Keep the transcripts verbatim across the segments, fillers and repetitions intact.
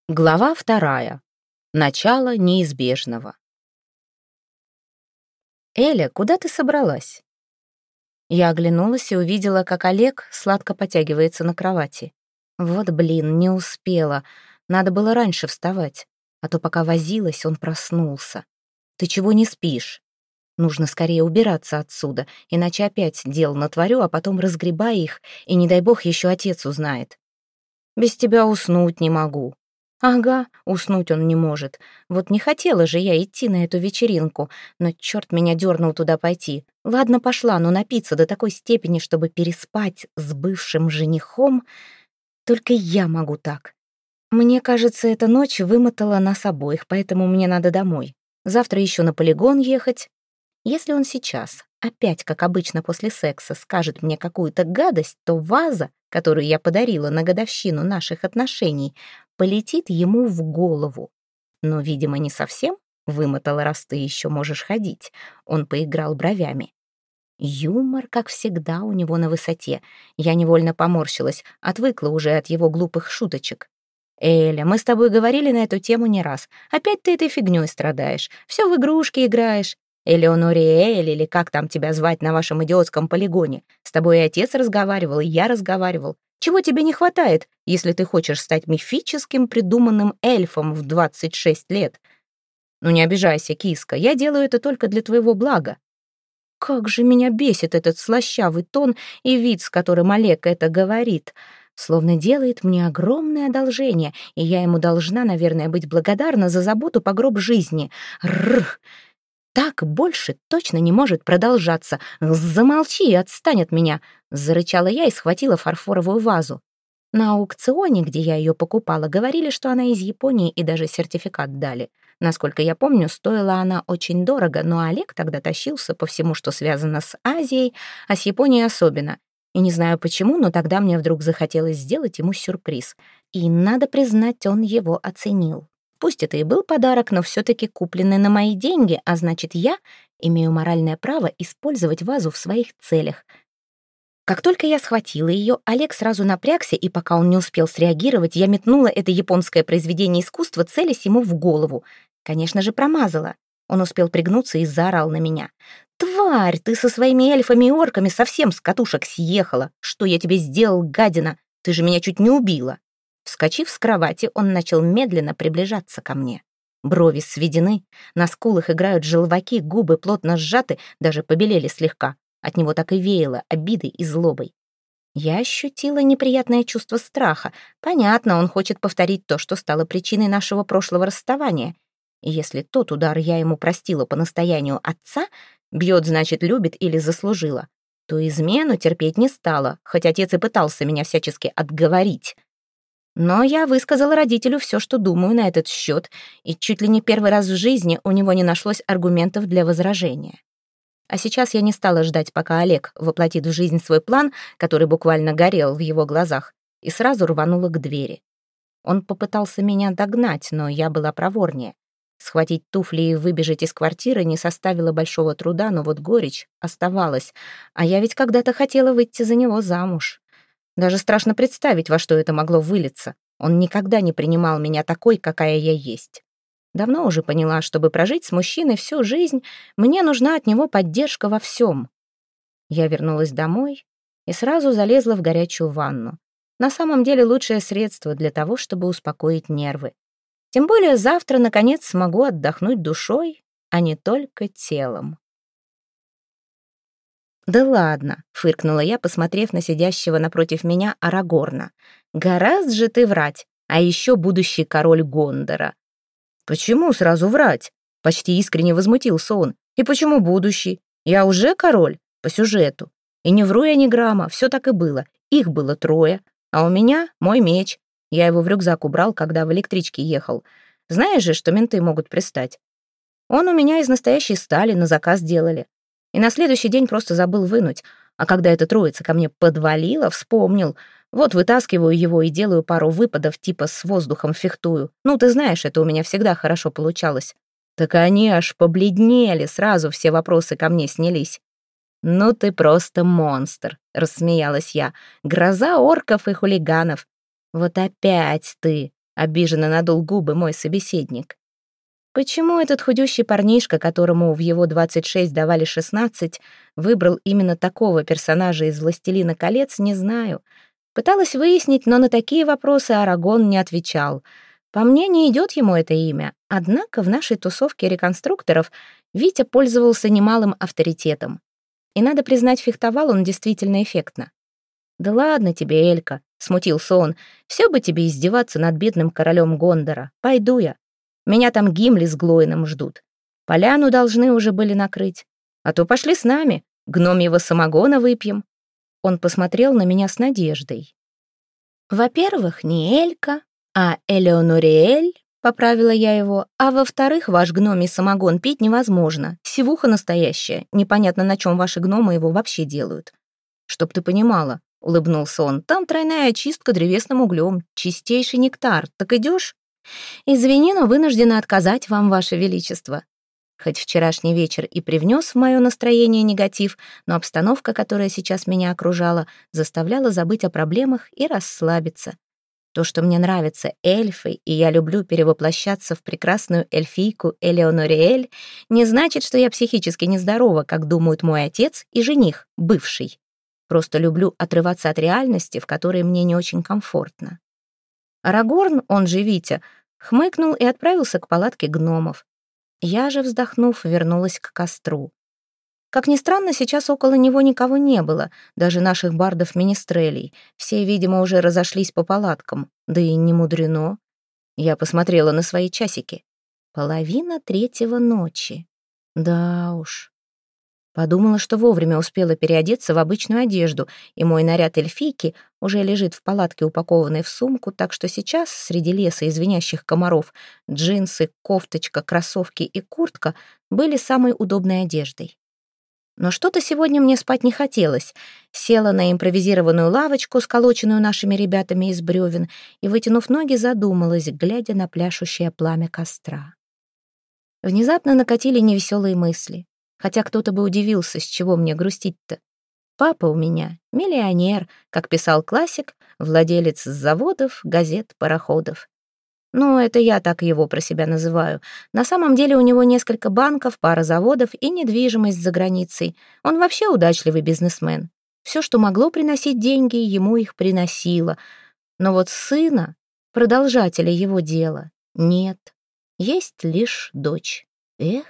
Глава вторая. Начало неизбежного. «Эля, куда ты собралась?» Я оглянулась и увидела, как Олег сладко потягивается на кровати. Вот блин, не успела. Надо было раньше вставать. А то пока возилась, он проснулся. «Ты чего не спишь?» Нужно скорее убираться отсюда, иначе опять дел натворю, а потом разгребай их, и, не дай бог, еще отец узнает. «Без тебя уснуть не могу». Ага, уснуть он не может. Вот не хотела же я идти на эту вечеринку, но черт меня дернул туда пойти. Ладно, пошла, но напиться до такой степени, чтобы переспать с бывшим женихом, только я могу так. Мне кажется, эта ночь вымотала нас обоих, поэтому мне надо домой. Завтра еще на полигон ехать. Если он сейчас, опять, как обычно после секса, скажет мне какую-то гадость, то ваза, которую я подарила на годовщину наших отношений, полетит ему в голову. Но, видимо, не совсем вымотала, раз ты еще можешь ходить. Он поиграл бровями. Юмор, как всегда, у него на высоте. Я невольно поморщилась, отвыкла уже от его глупых шуточек. «Эля, мы с тобой говорили на эту тему не раз. Опять ты этой фигней страдаешь. Все в игрушки играешь. Элеонориэль, или как там тебя звать на вашем идиотском полигоне. С тобой и отец разговаривал, и я разговаривал. Чего тебе не хватает, если ты хочешь стать мифическим придуманным эльфом в двадцать шесть лет? Ну не обижайся, киска, я делаю это только для твоего блага». Как же меня бесит этот слащавый тон и вид, с которым Олег это говорит. Словно делает мне огромное одолжение, и я ему должна, наверное, быть благодарна за заботу по гроб жизни. Рррр! Так больше точно не может продолжаться. Замолчи и отстань от меня, зарычала я и схватила фарфоровую вазу. На аукционе, где я ее покупала, говорили, что она из Японии, и даже сертификат дали. Насколько я помню, стоила она очень дорого, но Олег тогда тащился по всему, что связано с Азией, а с Японией особенно. И не знаю почему, но тогда мне вдруг захотелось сделать ему сюрприз. И, надо признать, он его оценил. Пусть это и был подарок, но все-таки купленный на мои деньги, а значит, я имею моральное право использовать вазу в своих целях. Как только я схватила ее, Олег сразу напрягся, и пока он не успел среагировать, я метнула это японское произведение искусства, целясь ему в голову. Конечно же, промазала. Он успел пригнуться и заорал на меня. «Тварь, ты со своими эльфами и орками совсем с катушек съехала! Что я тебе сделал, гадина? Ты же меня чуть не убила!» Вскочив с кровати, он начал медленно приближаться ко мне. Брови сведены, на скулах играют желваки, губы плотно сжаты, даже побелели слегка. От него так и веяло обидой и злобой. Я ощутила неприятное чувство страха. Понятно, он хочет повторить то, что стало причиной нашего прошлого расставания. И если тот удар я ему простила по настоянию отца, бьет, значит, любит или заслужила, то измену терпеть не стала, хоть отец и пытался меня всячески отговорить. Но я высказала родителю все, что думаю на этот счет, и чуть ли не первый раз в жизни у него не нашлось аргументов для возражения. А сейчас я не стала ждать, пока Олег воплотит в жизнь свой план, который буквально горел в его глазах, и сразу рванула к двери. Он попытался меня догнать, но я была проворнее. Схватить туфли и выбежать из квартиры не составило большого труда, но вот горечь оставалась. А я ведь когда-то хотела выйти за него замуж. Даже страшно представить, во что это могло вылиться. Он никогда не принимал меня такой, какая я есть. Давно уже поняла, чтобы прожить с мужчиной всю жизнь, мне нужна от него поддержка во всем. Я вернулась домой и сразу залезла в горячую ванну. На самом деле лучшее средство для того, чтобы успокоить нервы. Тем более завтра, наконец, смогу отдохнуть душой, а не только телом. «Да ладно», — фыркнула я, посмотрев на сидящего напротив меня Арагорна. «Гораздо же ты врать, а еще будущий король Гондора». «Почему сразу врать?» — почти искренне возмутился он. «И почему будущий? Я уже король, по сюжету. И не вру я ни грамма, все так и было. Их было трое, а у меня мой меч. Я его в рюкзак убрал, когда в электричке ехал. Знаешь же, что менты могут пристать. Он у меня из настоящей стали, на заказ делали. И на следующий день просто забыл вынуть. А когда эта троица ко мне подвалила, вспомнил. Вот вытаскиваю его и делаю пару выпадов, типа с воздухом фехтую. Ну, ты знаешь, это у меня всегда хорошо получалось. Так они аж побледнели, сразу все вопросы ко мне снялись. «Ну ты просто монстр», — рассмеялась я. «Гроза орков и хулиганов». «Вот опять ты», — обиженно надул губы мой собеседник. Почему этот худющий парнишка, которому в его двадцать шесть давали шестнадцать, выбрал именно такого персонажа из «Властелина колец», не знаю. Пыталась выяснить, но на такие вопросы Арагон не отвечал. По мне, не идет ему это имя. Однако в нашей тусовке реконструкторов Витя пользовался немалым авторитетом. И, надо признать, фехтовал он действительно эффектно. «Да ладно тебе, Элька», — смутился он, — «все бы тебе издеваться над бедным королем Гондора. Пойду я. Меня там Гимли с Глоином ждут. Поляну должны уже были накрыть. А то пошли с нами, гномьего самогона выпьем». Он посмотрел на меня с надеждой. «Во-первых, не Элька, а Элеонориэль», — поправила я его, «а во-вторых, ваш гномий самогон пить невозможно. Сивуха настоящая. Непонятно, на чем ваши гномы его вообще делают». «Чтоб ты понимала», — улыбнулся он, «там тройная очистка древесным углем, чистейший нектар. Так идешь?» «Извини, но вынуждена отказать вам, ваше величество». Хоть вчерашний вечер и привнес в мое настроение негатив, но обстановка, которая сейчас меня окружала, заставляла забыть о проблемах и расслабиться. То, что мне нравятся эльфы, и я люблю перевоплощаться в прекрасную эльфийку Элеонориэль, не значит, что я психически нездорова, как думают мой отец и жених, бывший. Просто люблю отрываться от реальности, в которой мне не очень комфортно. Арагорн, он же Витя, хмыкнул и отправился к палатке гномов. Я же, вздохнув, вернулась к костру. Как ни странно, сейчас около него никого не было, даже наших бардов-министрелей. Все, видимо, уже разошлись по палаткам, да и не мудрено. Я посмотрела на свои часики. Половина третьего ночи. Да уж. Подумала, что вовремя успела переодеться в обычную одежду, и мой наряд эльфийки уже лежит в палатке, упакованный в сумку, так что сейчас, среди леса и звенящих комаров, джинсы, кофточка, кроссовки и куртка были самой удобной одеждой. Но что-то сегодня мне спать не хотелось. Села на импровизированную лавочку, сколоченную нашими ребятами из бревен, и, вытянув ноги, задумалась, глядя на пляшущее пламя костра. Внезапно накатили невеселые мысли. Хотя кто-то бы удивился, с чего мне грустить-то. Папа у меня миллионер, как писал классик, владелец заводов, газет, пароходов. Ну, это я так его про себя называю. На самом деле у него несколько банков, пара заводов и недвижимость за границей. Он вообще удачливый бизнесмен. Все, что могло приносить деньги, ему их приносило. Но вот сына, продолжателя его дела, нет. Есть лишь дочь. Эх.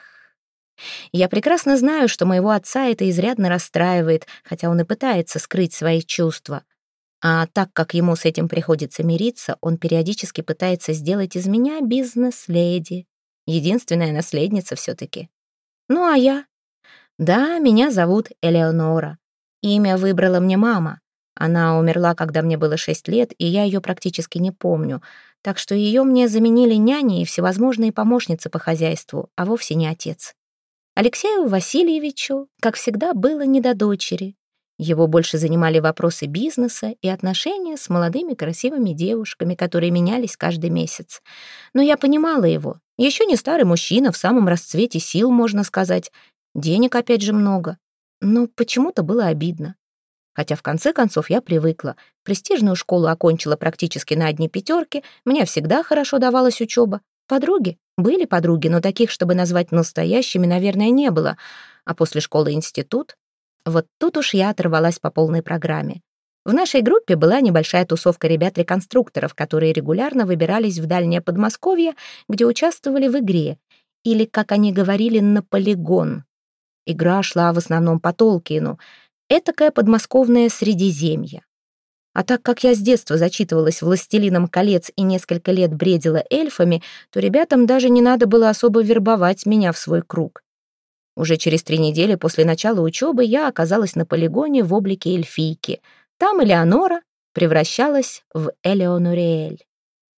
Я прекрасно знаю, что моего отца это изрядно расстраивает, хотя он и пытается скрыть свои чувства. А так как ему с этим приходится мириться, он периодически пытается сделать из меня бизнес-леди. Единственная наследница все-таки. Ну а я? Да, меня зовут Элеонора. Имя выбрала мне мама. Она умерла, когда мне было шесть лет, и я ее практически не помню. Так что ее мне заменили няни и всевозможные помощницы по хозяйству, а вовсе не отец. Алексею Васильевичу, как всегда, было не до дочери. Его больше занимали вопросы бизнеса и отношения с молодыми красивыми девушками, которые менялись каждый месяц. Но я понимала его. Еще не старый мужчина, в самом расцвете сил, можно сказать. Денег опять же много. Но почему-то было обидно. Хотя в конце концов я привыкла. Престижную школу окончила практически на одни пятерки, мне всегда хорошо давалась учеба. Подруги? Были подруги, но таких, чтобы назвать настоящими, наверное, не было. А после школы институт? Вот тут уж я оторвалась по полной программе. В нашей группе была небольшая тусовка ребят-реконструкторов, которые регулярно выбирались в дальнее Подмосковье, где участвовали в игре. Или, как они говорили, на полигон. Игра шла в основном по Толкиену. Этакое подмосковное Средиземье. А так как я с детства зачитывалась «Властелином колец» и несколько лет бредила эльфами, то ребятам даже не надо было особо вербовать меня в свой круг. Уже через три недели после начала учебы я оказалась на полигоне в облике эльфийки. Там Элеонора превращалась в Элеонориэль.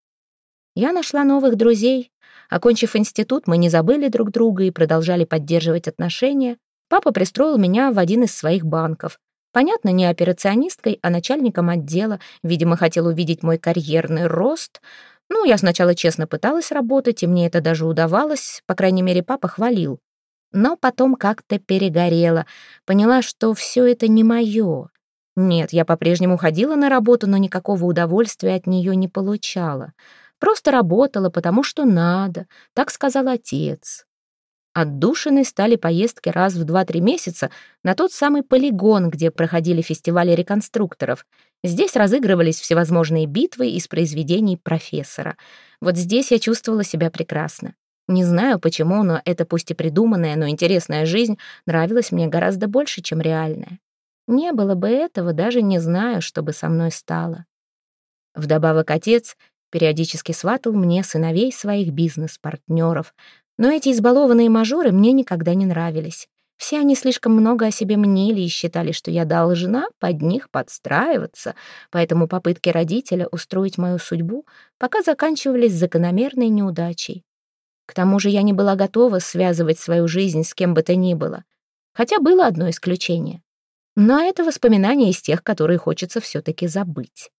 Я нашла новых друзей. Окончив институт, мы не забыли друг друга и продолжали поддерживать отношения. Папа пристроил меня в один из своих банков. Понятно, не операционисткой, а начальником отдела. Видимо, хотел увидеть мой карьерный рост. Ну, я сначала честно пыталась работать, и мне это даже удавалось. По крайней мере, папа хвалил. Но потом как-то перегорела. Поняла, что все это не мое. Нет, я по-прежнему ходила на работу, но никакого удовольствия от нее не получала. Просто работала, потому что надо, так сказал отец. Отдушиной стали поездки раз в два-три месяца на тот самый полигон, где проходили фестивали реконструкторов. Здесь разыгрывались всевозможные битвы из произведений профессора. Вот здесь я чувствовала себя прекрасно. Не знаю почему, но эта пусть и придуманная, но интересная жизнь нравилась мне гораздо больше, чем реальная. Не было бы этого, даже не знаю, что бы со мной стало. Вдобавок отец периодически сватал мне сыновей своих бизнес-партнеров, но эти избалованные мажоры мне никогда не нравились. Все они слишком много о себе мнили и считали, что я должна под них подстраиваться, поэтому попытки родителя устроить мою судьбу пока заканчивались закономерной неудачей. К тому же я не была готова связывать свою жизнь с кем бы то ни было. Хотя было одно исключение. Но это воспоминание из тех, которые хочется все-таки забыть.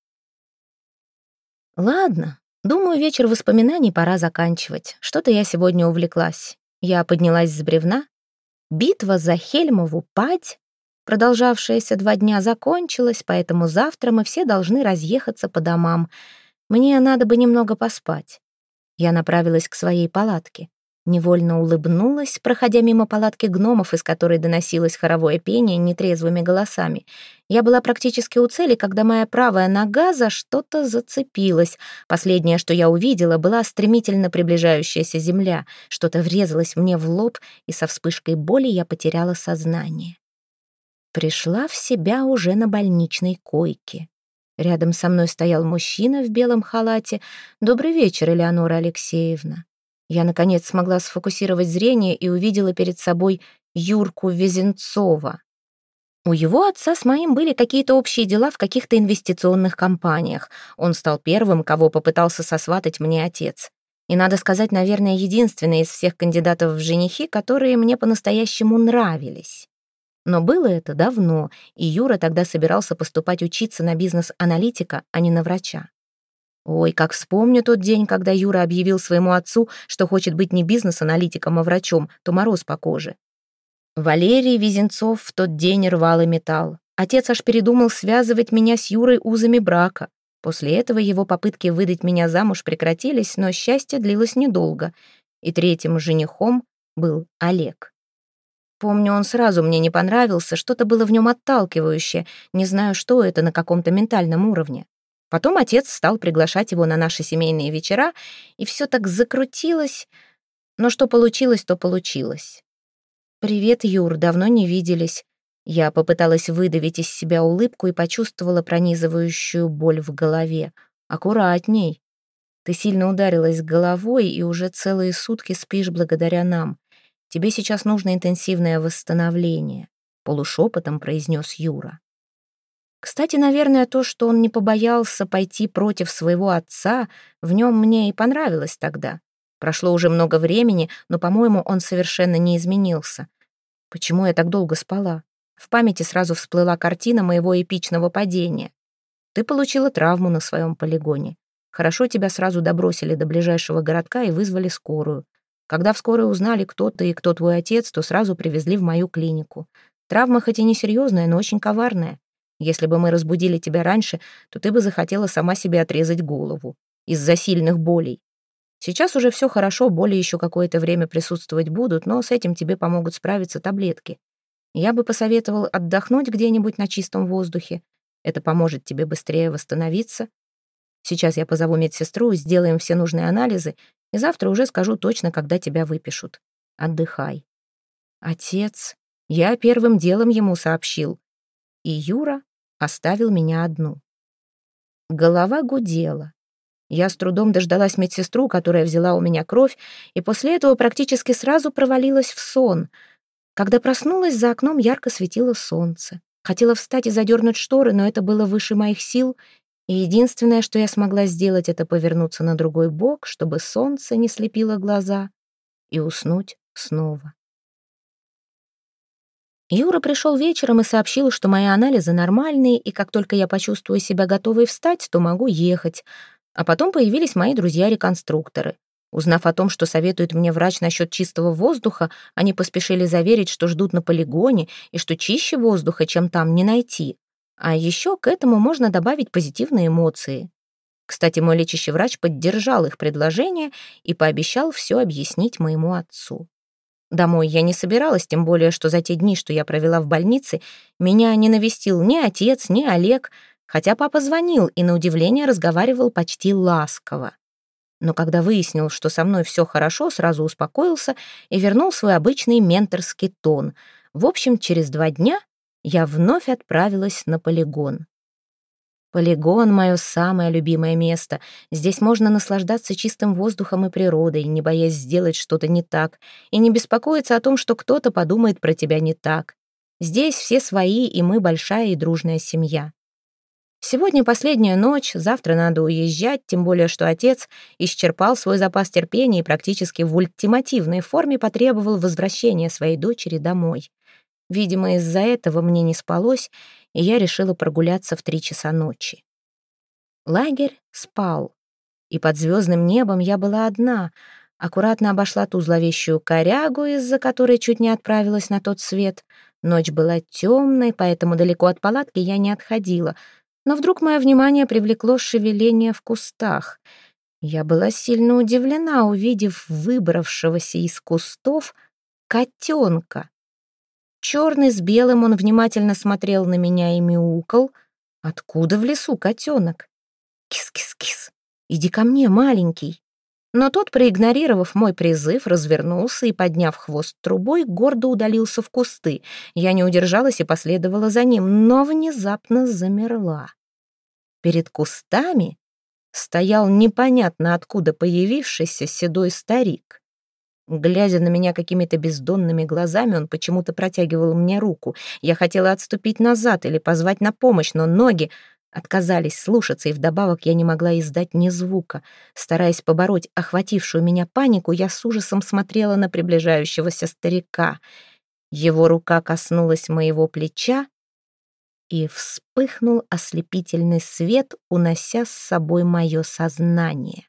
Ладно, думаю, вечер воспоминаний пора заканчивать. Что-то я сегодня увлеклась. Я поднялась с бревна. Битва за Хельмову падь, продолжавшаяся два дня, закончилась, поэтому завтра мы все должны разъехаться по домам. Мне надо бы немного поспать. Я направилась к своей палатке. Невольно улыбнулась, проходя мимо палатки гномов, из которой доносилось хоровое пение нетрезвыми голосами. Я была практически у цели, когда моя правая нога за что-то зацепилась. Последнее, что я увидела, была стремительно приближающаяся земля. Что-то врезалось мне в лоб, и со вспышкой боли я потеряла сознание. Пришла в себя уже на больничной койке. Рядом со мной стоял мужчина в белом халате. «Добрый вечер, Элеонора Алексеевна». Я, наконец, смогла сфокусировать зрение и увидела перед собой Юрку Везенцова. У его отца с моим были какие-то общие дела в каких-то инвестиционных компаниях. Он стал первым, кого попытался сосватать мне отец. И, надо сказать, наверное, единственный из всех кандидатов в женихи, которые мне по-настоящему нравились. Но было это давно, и Юра тогда собирался поступать учиться на бизнес-аналитика, а не на врача. Ой, как вспомню тот день, когда Юра объявил своему отцу, что хочет быть не бизнес-аналитиком, а врачом, то мороз по коже. Валерий Везенцов в тот день рвал и металл. Отец аж передумал связывать меня с Юрой узами брака. После этого его попытки выдать меня замуж прекратились, но счастье длилось недолго. И третьим женихом был Олег. Помню, он сразу мне не понравился, что-то было в нем отталкивающее, не знаю, что это на каком-то ментальном уровне. Потом отец стал приглашать его на наши семейные вечера, и все так закрутилось, но что получилось, то получилось. «Привет, Юр, давно не виделись». Я попыталась выдавить из себя улыбку и почувствовала пронизывающую боль в голове. «Аккуратней. Ты сильно ударилась головой и уже целые сутки спишь благодаря нам. Тебе сейчас нужно интенсивное восстановление», — полушепотом произнес Юра. Кстати, наверное, то, что он не побоялся пойти против своего отца, в нем мне и понравилось тогда. Прошло уже много времени, но, по-моему, он совершенно не изменился. Почему я так долго спала? В памяти сразу всплыла картина моего эпичного падения. Ты получила травму на своем полигоне. Хорошо, тебя сразу добросили до ближайшего городка и вызвали скорую. Когда в скорой узнали, кто ты и кто твой отец, то сразу привезли в мою клинику. Травма хоть и не серьезная, но очень коварная. Если бы мы разбудили тебя раньше, то ты бы захотела сама себе отрезать голову из-за сильных болей. Сейчас уже все хорошо, боли еще какое-то время присутствовать будут, но с этим тебе помогут справиться таблетки. Я бы посоветовал отдохнуть где-нибудь на чистом воздухе. Это поможет тебе быстрее восстановиться. Сейчас я позову медсестру, сделаем все нужные анализы, и завтра уже скажу точно, когда тебя выпишут. Отдыхай. Отец, я первым делом ему сообщил. И Юра оставил меня одну. Голова гудела. Я с трудом дождалась медсестру, которая взяла у меня кровь, и после этого практически сразу провалилась в сон. Когда проснулась, за окном ярко светило солнце. Хотела встать и задернуть шторы, но это было выше моих сил, и единственное, что я смогла сделать, это повернуться на другой бок, чтобы солнце не слепило глаза, и уснуть снова. Юра пришел вечером и сообщил, что мои анализы нормальные, и как только я почувствую себя готовой встать, то могу ехать. А потом появились мои друзья-реконструкторы. Узнав о том, что советует мне врач насчет чистого воздуха, они поспешили заверить, что ждут на полигоне, и что чище воздуха, чем там, не найти. А еще к этому можно добавить позитивные эмоции. Кстати, мой лечащий врач поддержал их предложение и пообещал все объяснить моему отцу. Домой я не собиралась, тем более, что за те дни, что я провела в больнице, меня не навестил ни отец, ни Олег, хотя папа звонил и, на удивление, разговаривал почти ласково. Но когда выяснил, что со мной все хорошо, сразу успокоился и вернул свой обычный менторский тон. В общем, через два дня я вновь отправилась на полигон. Полигон — мое самое любимое место. Здесь можно наслаждаться чистым воздухом и природой, не боясь сделать что-то не так, и не беспокоиться о том, что кто-то подумает про тебя не так. Здесь все свои, и мы большая и дружная семья. Сегодня последняя ночь, завтра надо уезжать, тем более что отец исчерпал свой запас терпения и практически в ультимативной форме потребовал возвращения своей дочери домой. Видимо, из-за этого мне не спалось, и я решила прогуляться в три часа ночи. Лагерь спал, и под звездным небом я была одна, аккуратно обошла ту зловещую корягу, из-за которой чуть не отправилась на тот свет. Ночь была темной, поэтому далеко от палатки я не отходила, но вдруг мое внимание привлекло шевеление в кустах. Я была сильно удивлена, увидев выбравшегося из кустов котенка. Черный с белым, он внимательно смотрел на меня и мяукал. Откуда в лесу котенок? Кис-кис-кис, иди ко мне, маленький. Но тот, проигнорировав мой призыв, развернулся и, подняв хвост трубой, гордо удалился в кусты. Я не удержалась и последовала за ним, но внезапно замерла. Перед кустами стоял непонятно откуда появившийся седой старик. Глядя на меня какими-то бездонными глазами, он почему-то протягивал мне руку. Я хотела отступить назад или позвать на помощь, но ноги отказались слушаться, и вдобавок я не могла издать ни звука. Стараясь побороть охватившую меня панику, я с ужасом смотрела на приближающегося старика. Его рука коснулась моего плеча, и вспыхнул ослепительный свет, унося с собой мое сознание.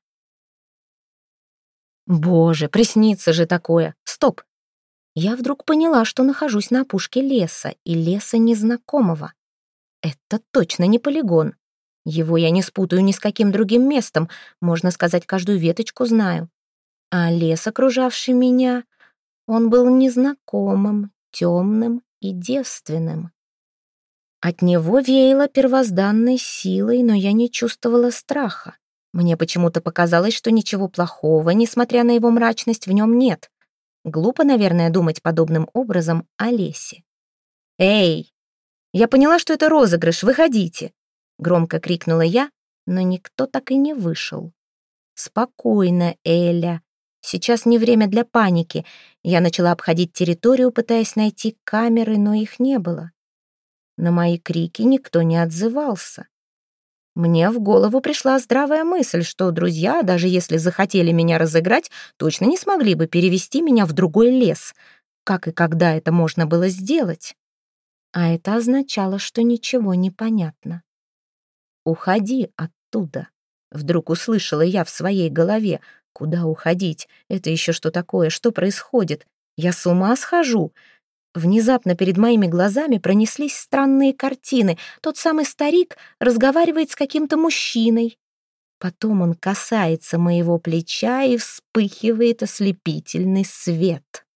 Боже, приснится же такое! Стоп! Я вдруг поняла, что нахожусь на опушке леса, и леса незнакомого. Это точно не полигон. Его я не спутаю ни с каким другим местом, можно сказать, каждую веточку знаю. А лес, окружавший меня, он был незнакомым, темным и девственным. От него веяло первозданной силой, но я не чувствовала страха. Мне почему-то показалось, что ничего плохого, несмотря на его мрачность, в нем нет. Глупо, наверное, думать подобным образом о лесе. «Эй! Я поняла, что это розыгрыш, выходите!» Громко крикнула я, но никто так и не вышел. «Спокойно, Эля. Сейчас не время для паники». Я начала обходить территорию, пытаясь найти камеры, но их не было. На мои крики никто не отзывался. Мне в голову пришла здравая мысль, что друзья, даже если захотели меня разыграть, точно не смогли бы перевести меня в другой лес. Как и когда это можно было сделать? А это означало, что ничего не понятно. «Уходи оттуда», — вдруг услышала я в своей голове. «Куда уходить? Это еще что такое? Что происходит? Я с ума схожу?» Внезапно перед моими глазами пронеслись странные картины. Тот самый старик разговаривает с каким-то мужчиной. Потом он касается моего плеча, и вспыхивает ослепительный свет.